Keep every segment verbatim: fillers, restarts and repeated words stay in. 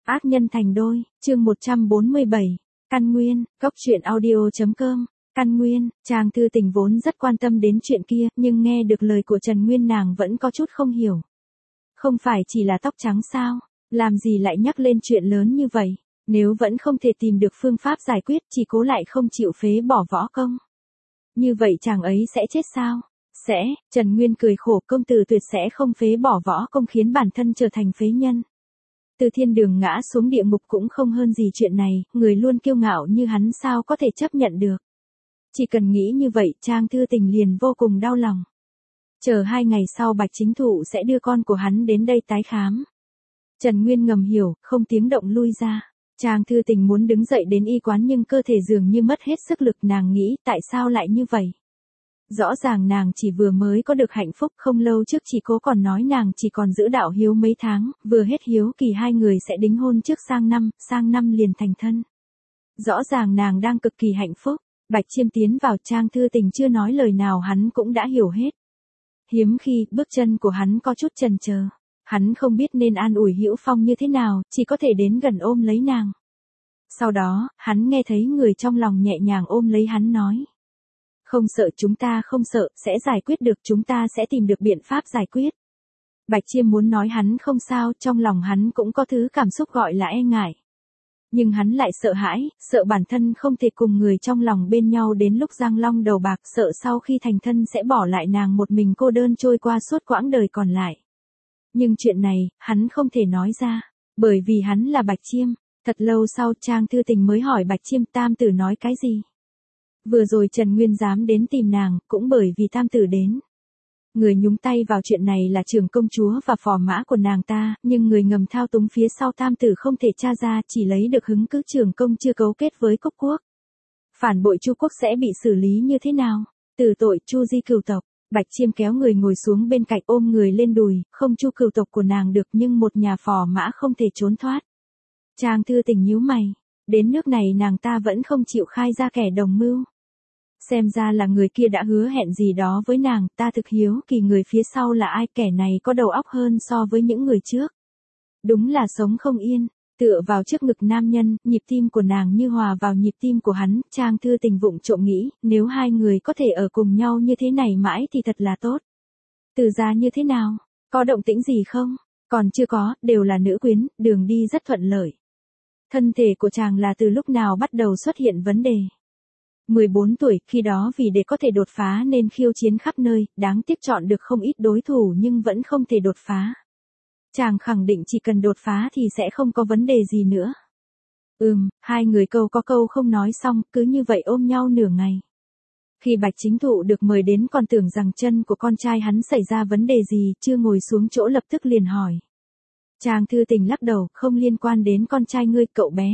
Ác nhân thành đôi, chương một trăm bốn mươi bảy, Căn Nguyên, góc truyện audio.com, Căn Nguyên, Trang Thư Tình vốn rất quan tâm đến chuyện kia, nhưng nghe được lời của Trần Nguyên nàng vẫn có chút không hiểu. Không phải chỉ là tóc trắng sao, làm gì lại nhắc lên chuyện lớn như vậy, nếu vẫn không thể tìm được phương pháp giải quyết chỉ cố lại không chịu phế bỏ võ công. Như vậy chàng ấy sẽ chết sao? Sẽ, Trần Nguyên cười khổ, công tử tuyệt sẽ không phế bỏ võ công khiến bản thân trở thành phế nhân. Từ thiên đường ngã xuống địa ngục cũng không hơn gì chuyện này, người luôn kiêu ngạo như hắn sao có thể chấp nhận được. Chỉ cần nghĩ như vậy Trang Thư Tình liền vô cùng đau lòng. Chờ hai ngày sau Bạch Chính Thụ sẽ đưa con của hắn đến đây tái khám. Trần Nguyên ngầm hiểu, không tiếng động lui ra. Trang Thư Tình muốn đứng dậy đến y quán nhưng cơ thể dường như mất hết sức lực, nàng nghĩ tại sao lại như vậy. Rõ ràng nàng chỉ vừa mới có được hạnh phúc, không lâu trước chị cố còn nói nàng chỉ còn giữ đạo hiếu mấy tháng, vừa hết hiếu kỳ hai người sẽ đính hôn trước sang năm, sang năm liền thành thân. Rõ ràng nàng đang cực kỳ hạnh phúc, Bạch Chiêm tiến vào, Trang Thư Tình chưa nói lời nào hắn cũng đã hiểu hết. Hiếm khi, bước chân của hắn có chút chần chờ. Hắn không biết nên an ủi Hữu Phong như thế nào, chỉ có thể đến gần ôm lấy nàng. Sau đó, hắn nghe thấy người trong lòng nhẹ nhàng ôm lấy hắn nói. Không sợ, chúng ta không sợ, sẽ giải quyết được, chúng ta sẽ tìm được biện pháp giải quyết. Bạch Chiêm muốn nói hắn không sao, trong lòng hắn cũng có thứ cảm xúc gọi là e ngại. Nhưng hắn lại sợ hãi, sợ bản thân không thể cùng người trong lòng bên nhau đến lúc giang long đầu bạc, sợ sau khi thành thân sẽ bỏ lại nàng một mình cô đơn trôi qua suốt quãng đời còn lại. Nhưng chuyện này, hắn không thể nói ra, bởi vì hắn là Bạch Chiêm. Thật lâu sau Trang Thư Tình mới hỏi Bạch Chiêm, tam tử nói cái gì? Vừa rồi Trần Nguyên dám đến tìm nàng, cũng bởi vì tam tử đến. Người nhúng tay vào chuyện này là trưởng công chúa và phò mã của nàng ta, nhưng người ngầm thao túng phía sau tam tử không thể tra ra, chỉ lấy được hứng cứ trưởng công chưa cấu kết với Cốc Quốc. Phản bội Chu Quốc sẽ bị xử lý như thế nào? Từ tội Chu di cửu tộc. Bạch Chiêm kéo người ngồi xuống bên cạnh, ôm người lên đùi, không Chu cửu tộc của nàng được nhưng một nhà phò mã không thể trốn thoát. Trang Thư Tình nhíu mày, đến nước này nàng ta vẫn không chịu khai ra kẻ đồng mưu. Xem ra là người kia đã hứa hẹn gì đó với nàng, ta thực hiếu kỳ người phía sau là ai, kẻ này có đầu óc hơn so với những người trước. Đúng là sống không yên, tựa vào trước ngực nam nhân, nhịp tim của nàng như hòa vào nhịp tim của hắn, Trang Thư Tình vụng trộm nghĩ, nếu hai người có thể ở cùng nhau như thế này mãi thì thật là tốt. Từ gia như thế nào? Có động tĩnh gì không? Còn chưa có, đều là nữ quyến, đường đi rất thuận lợi. Thân thể của chàng là từ lúc nào bắt đầu xuất hiện vấn đề? mười bốn tuổi, khi đó vì để có thể đột phá nên khiêu chiến khắp nơi, đáng tiếc chọn được không ít đối thủ nhưng vẫn không thể đột phá. Chàng khẳng định chỉ cần đột phá thì sẽ không có vấn đề gì nữa. Ừm, hai người câu có câu không nói xong, cứ như vậy ôm nhau nửa ngày. Khi Bạch Chính Thụ được mời đến còn tưởng rằng chân của con trai hắn xảy ra vấn đề gì, chưa ngồi xuống chỗ lập tức liền hỏi. Trang Thư Tình lắc đầu, không liên quan đến con trai ngươi, cậu bé.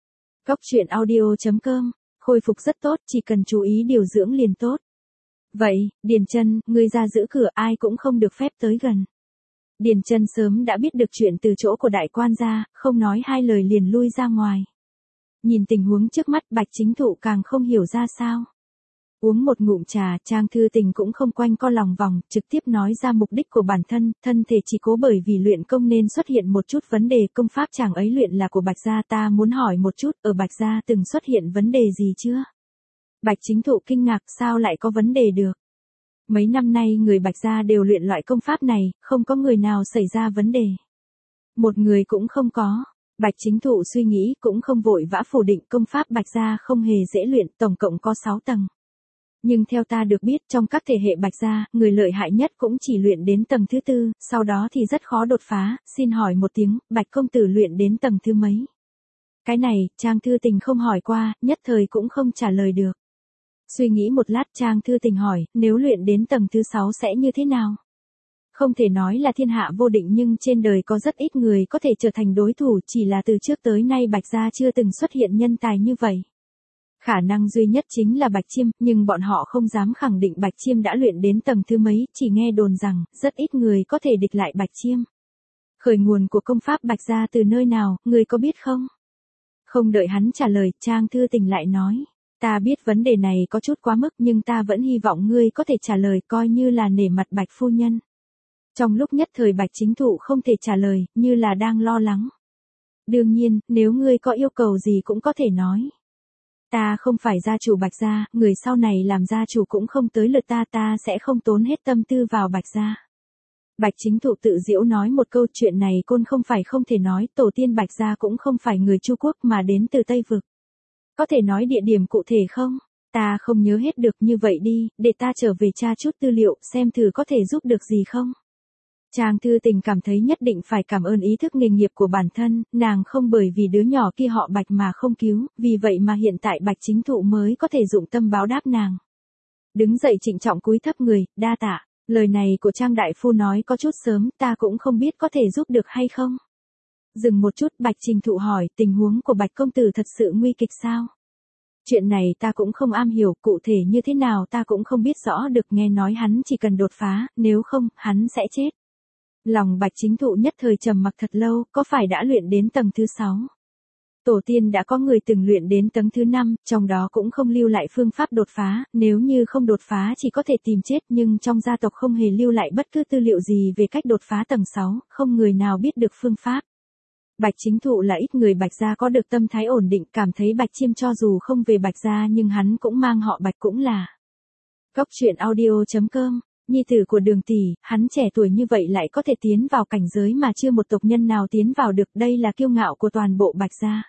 Góc truyện audio.com, khôi phục rất tốt, chỉ cần chú ý điều dưỡng liền tốt. Vậy, Điền Chân, ngươi ra giữ cửa, ai cũng không được phép tới gần. Điền Chân sớm đã biết được chuyện từ chỗ của đại quan gia, không nói hai lời liền lui ra ngoài. Nhìn tình huống trước mắt Bạch Chính Thụ càng không hiểu ra sao. Uống một ngụm trà, Trang Thư Tình cũng không quanh co lòng vòng, trực tiếp nói ra mục đích của bản thân, thân thể chỉ cố bởi vì luyện công nên xuất hiện một chút vấn đề, công pháp chàng ấy luyện là của Bạch gia, ta muốn hỏi một chút, ở Bạch gia từng xuất hiện vấn đề gì chưa? Bạch Chính Thụ kinh ngạc, sao lại có vấn đề được? Mấy năm nay người Bạch gia đều luyện loại công pháp này, không có người nào xảy ra vấn đề. Một người cũng không có. Bạch Chính Thụ suy nghĩ, cũng không vội vã phủ định, công pháp Bạch gia không hề dễ luyện, tổng cộng có sáu tầng. Nhưng theo ta được biết trong các thể hệ Bạch gia, người lợi hại nhất cũng chỉ luyện đến tầng thứ tư, sau đó thì rất khó đột phá, xin hỏi một tiếng, Bạch công tử luyện đến tầng thứ mấy? Cái này, Trang Thư Tình không hỏi qua, nhất thời cũng không trả lời được. Suy nghĩ một lát Trang Thư Tình hỏi, nếu luyện đến tầng thứ sáu sẽ như thế nào? Không thể nói là thiên hạ vô định nhưng trên đời có rất ít người có thể trở thành đối thủ, chỉ là từ trước tới nay Bạch gia chưa từng xuất hiện nhân tài như vậy. Khả năng duy nhất chính là Bạch Chiêm, nhưng bọn họ không dám khẳng định Bạch Chiêm đã luyện đến tầng thứ mấy, chỉ nghe đồn rằng, rất ít người có thể địch lại Bạch Chiêm. Khởi nguồn của công pháp Bạch gia từ nơi nào, người có biết không? Không đợi hắn trả lời, Trang Thư Tình lại nói, ta biết vấn đề này có chút quá mức nhưng ta vẫn hy vọng ngươi có thể trả lời coi như là nể mặt Bạch phu nhân. Trong lúc nhất thời Bạch Chính Thụ không thể trả lời, như là đang lo lắng. Đương nhiên, nếu ngươi có yêu cầu gì cũng có thể nói. Ta không phải gia chủ Bạch gia, người sau này làm gia chủ cũng không tới lượt ta, ta sẽ không tốn hết tâm tư vào Bạch gia. Bạch Chính Thụ tự giễu nói một câu, chuyện này côn không phải không thể nói, tổ tiên Bạch gia cũng không phải người Chu Quốc mà đến từ Tây Vực. Có thể nói địa điểm cụ thể không? Ta không nhớ hết được, như vậy đi, để ta trở về tra chút tư liệu, xem thử có thể giúp được gì không. Trang Thư Tình cảm thấy nhất định phải cảm ơn ý thức nghề nghiệp của bản thân, nàng không bởi vì đứa nhỏ kia họ Bạch mà không cứu, vì vậy mà hiện tại Bạch Chính Thụ mới có thể dụng tâm báo đáp nàng. Đứng dậy trịnh trọng cúi thấp người, đa tạ, lời này của Trang đại phu nói có chút sớm, ta cũng không biết có thể giúp được hay không. Dừng một chút, Bạch Trình Thụ hỏi, tình huống của Bạch công tử thật sự nguy kịch sao? Chuyện này ta cũng không am hiểu, cụ thể như thế nào ta cũng không biết rõ được, nghe nói hắn chỉ cần đột phá, nếu không, hắn sẽ chết. Lòng Bạch Chính Thụ nhất thời trầm mặc thật lâu, có phải đã luyện đến tầng thứ sáu? Tổ tiên đã có người từng luyện đến tầng thứ năm, trong đó cũng không lưu lại phương pháp đột phá, nếu như không đột phá chỉ có thể tìm chết, nhưng trong gia tộc không hề lưu lại bất cứ tư liệu gì về cách đột phá tầng sáu, không người nào biết được phương pháp. Bạch Chính Thụ là ít người Bạch gia có được tâm thái ổn định, cảm thấy Bạch Chiêm cho dù không về Bạch gia nhưng hắn cũng mang họ Bạch cũng là. Góc truyện audio chấm com, nhi tử của Đường tỷ, hắn trẻ tuổi như vậy lại có thể tiến vào cảnh giới mà chưa một tộc nhân nào tiến vào được, đây là kiêu ngạo của toàn bộ Bạch gia.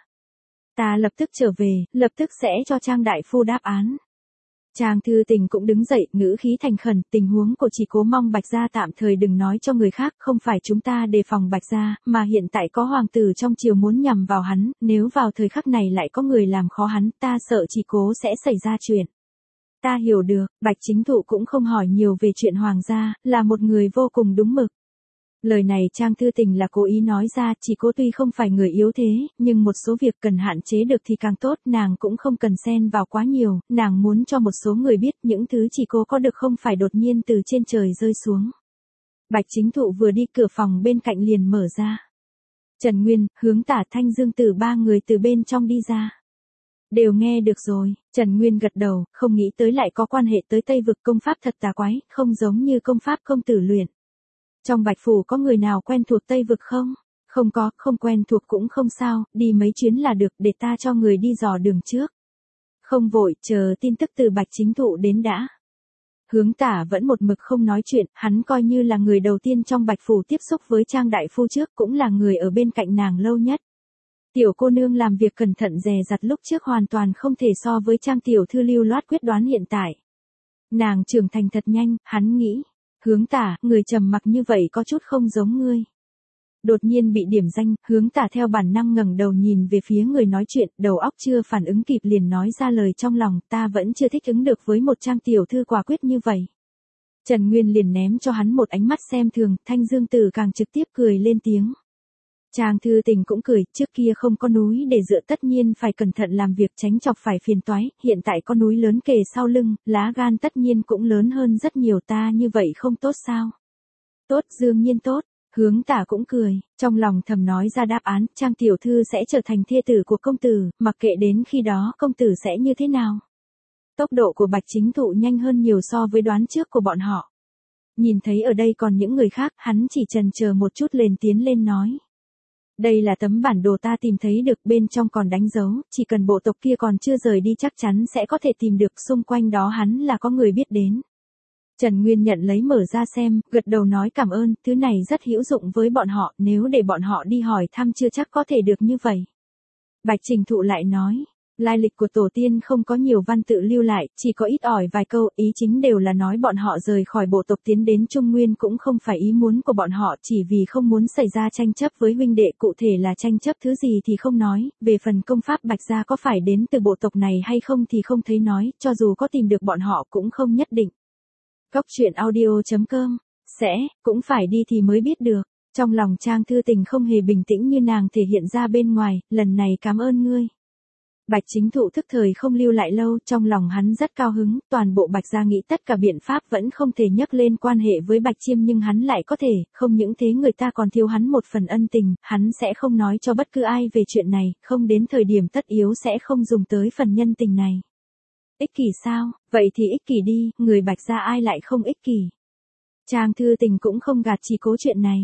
Ta lập tức trở về, lập tức sẽ cho Trang đại phu đáp án. Trang Thư Tình cũng đứng dậy, ngữ khí thành khẩn, tình huống của chỉ cố mong Bạch gia tạm thời đừng nói cho người khác, không phải chúng ta đề phòng Bạch gia, mà hiện tại có hoàng tử trong triều muốn nhằm vào hắn, nếu vào thời khắc này lại có người làm khó hắn, ta sợ chỉ cố sẽ xảy ra chuyện. Ta hiểu được, Bạch Chính Thụ cũng không hỏi nhiều về chuyện hoàng gia, là một người vô cùng đúng mực. Lời này Trang Thư Tình là cố ý nói ra, chỉ cố tuy không phải người yếu thế, nhưng một số việc cần hạn chế được thì càng tốt, nàng cũng không cần xen vào quá nhiều, nàng muốn cho một số người biết những thứ chỉ cố có được không phải đột nhiên từ trên trời rơi xuống. Bạch Chính Thụ vừa đi, cửa phòng bên cạnh liền mở ra. Trần Nguyên, Hướng Tả, Thanh Dương Tử ba người từ bên trong đi ra. Đều nghe được rồi, Trần Nguyên gật đầu, không nghĩ tới lại có quan hệ tới Tây Vực, công pháp thật tà quái, không giống như công pháp công tử luyện. Trong Bạch Phủ có người nào quen thuộc Tây Vực không? Không có, không quen thuộc cũng không sao, đi mấy chuyến là được, để ta cho người đi dò đường trước. Không vội, chờ tin tức từ Bạch Chính Thụ đến đã. Hướng Tả vẫn một mực không nói chuyện, hắn coi như là người đầu tiên trong Bạch Phủ tiếp xúc với Trang đại phu trước, cũng là người ở bên cạnh nàng lâu nhất. Tiểu cô nương làm việc cẩn thận dè dặt lúc trước hoàn toàn không thể so với Trang tiểu thư lưu loát quyết đoán hiện tại. Nàng trưởng thành thật nhanh, hắn nghĩ. Hướng Tả, người trầm mặc như vậy có chút không giống ngươi. Đột nhiên bị điểm danh, Hướng Tả theo bản năng ngẩng đầu nhìn về phía người nói chuyện, đầu óc chưa phản ứng kịp liền nói ra lời trong lòng, ta vẫn chưa thích ứng được với một Trang tiểu thư quả quyết như vậy. Trần Nguyên liền ném cho hắn một ánh mắt xem thường, Thanh Dương Tử càng trực tiếp cười lên tiếng. Trang Thư Tình cũng cười, trước kia không có núi để dựa tất nhiên phải cẩn thận làm việc tránh chọc phải phiền toái, hiện tại có núi lớn kề sau lưng, lá gan tất nhiên cũng lớn hơn rất nhiều, ta như vậy không tốt sao? Tốt, đương nhiên tốt, Hướng Tả cũng cười, trong lòng thầm nói ra đáp án, Trang tiểu thư sẽ trở thành thê tử của công tử, mặc kệ đến khi đó công tử sẽ như thế nào. Tốc độ của Bạch Chính Thụ nhanh hơn nhiều so với đoán trước của bọn họ. Nhìn thấy ở đây còn những người khác, hắn chỉ chần chờ một chút liền tiến lên nói. Đây là tấm bản đồ ta tìm thấy được, bên trong còn đánh dấu, chỉ cần bộ tộc kia còn chưa rời đi chắc chắn sẽ có thể tìm được, xung quanh đó hắn là có người biết đến. Trần Nguyên nhận lấy mở ra xem, gật đầu nói cảm ơn, thứ này rất hữu dụng với bọn họ, nếu để bọn họ đi hỏi thăm chưa chắc có thể được như vậy. Bạch Trình Thụ lại nói, lai lịch của tổ tiên không có nhiều văn tự lưu lại, chỉ có ít ỏi vài câu, ý chính đều là nói bọn họ rời khỏi bộ tộc tiến đến Trung Nguyên cũng không phải ý muốn của bọn họ, chỉ vì không muốn xảy ra tranh chấp với huynh đệ, cụ thể là tranh chấp thứ gì thì không nói, về phần công pháp Bạch gia có phải đến từ bộ tộc này hay không thì không thấy nói, cho dù có tìm được bọn họ cũng không nhất định. Góc truyện audio chấm com, sẽ, cũng phải đi thì mới biết được. Trong lòng Trang Thư Tình không hề bình tĩnh như nàng thể hiện ra bên ngoài, lần này cảm ơn ngươi. Bạch Chính Thụ thức thời không lưu lại lâu, trong lòng hắn rất cao hứng, toàn bộ Bạch gia nghĩ tất cả biện pháp vẫn không thể nhắc lên quan hệ với Bạch Chiêm nhưng hắn lại có thể, không những thế người ta còn thiếu hắn một phần ân tình, hắn sẽ không nói cho bất cứ ai về chuyện này, không đến thời điểm tất yếu sẽ không dùng tới phần nhân tình này. Ích kỷ sao, vậy thì ích kỷ đi, người Bạch gia ai lại không ích kỷ. Trang Thư Tình cũng không gạt chỉ cố chuyện này.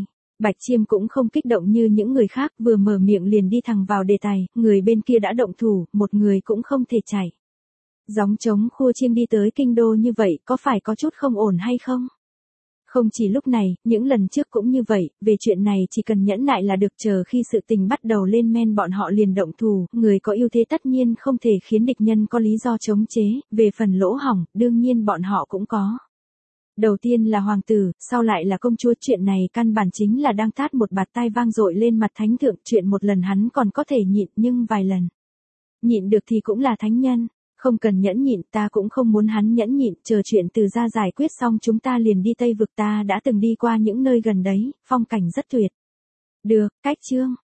Bạch Chiêm cũng không kích động như những người khác, vừa mở miệng liền đi thẳng vào đề tài, người bên kia đã động thủ, một người cũng không thể chạy. Gióng trống khua chiêng đi tới kinh đô như vậy, có phải có chút không ổn hay không? Không chỉ lúc này, những lần trước cũng như vậy, về chuyện này chỉ cần nhẫn nại là được, chờ khi sự tình bắt đầu lên men bọn họ liền động thủ, người có ưu thế tất nhiên không thể khiến địch nhân có lý do chống chế, về phần lỗ hỏng, đương nhiên bọn họ cũng có. Đầu tiên là hoàng tử, sau lại là công chúa, chuyện này căn bản chính là đang tát một bạt tai vang dội lên mặt thánh thượng, chuyện một lần hắn còn có thể nhịn, nhưng vài lần nhịn được thì cũng là thánh nhân. Không cần nhẫn nhịn, ta cũng không muốn hắn nhẫn nhịn, chờ chuyện từ gia giải quyết xong chúng ta liền đi Tây Vực, ta đã từng đi qua những nơi gần đấy, phong cảnh rất tuyệt. Được, cách chương.